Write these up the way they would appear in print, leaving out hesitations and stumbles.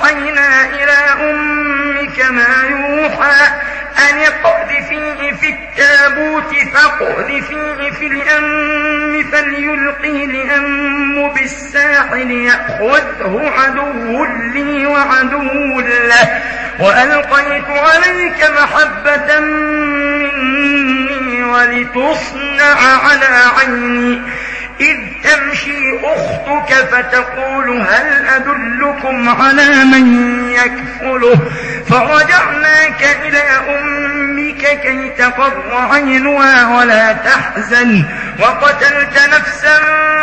أوحينا إلى أمك ما يوحى أن اقذفيه في التابوت فاقذفيه في اليم فليلقه اليم بالساحل يأخذه عدو لي وعدو له وألقيت عليك محبة مني ولتصنع على عيني إذ تمشي أختك فتقول هل أدلكم على من يكفله فرجعناك إلى أمك كي تقر عينها ولا تحزن وقتلت نفسا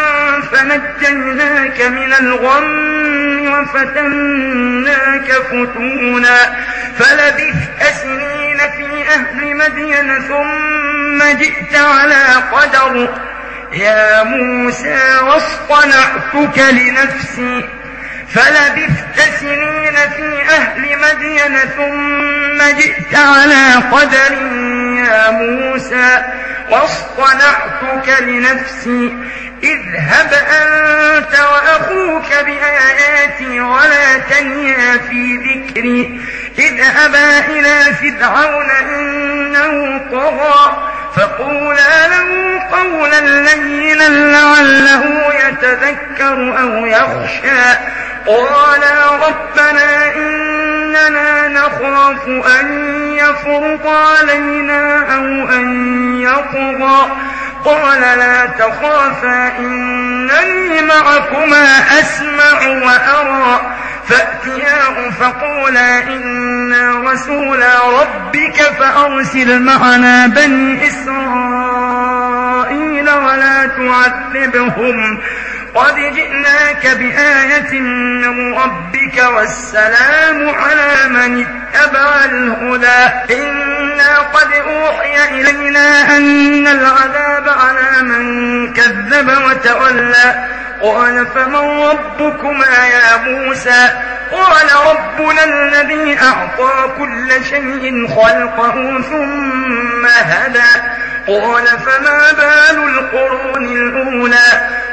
فنجيناك من الغم وفتناك فتونا فلبثت سنين في أهل مدين ثم جئت على قدر يا موسى واصطنعتك لنفسي فلبثت سنين في أهل مدين ثم جئت على قدر يا موسى واصطنعتك لنفسي اذهب أنت وأخوك بآياتي ولا تنيا في ذكري اذهبا إلى فرعون إنه طغى فقولا له قولا لينا لعله يتذكر أو يخشى قالا ربنا إننا نخاف أن يفرط علينا أو أن يطغى قال لا تخافا إنني معكما أسمع وأرى فأتياه فقولا إنا رسولا ربك فأرسل معنا بني إسرائيل ولا تعذبهم قد جئناك بآية من ربك والسلام على من اتبع الهدى إنا قد أوحي إلينا أن العذاب على من كذب وتولى قال فمن ربكما يا موسى قال ربنا الذي أعطى كل شيء خلقه ثم هدى قال فما بال القرون الأولى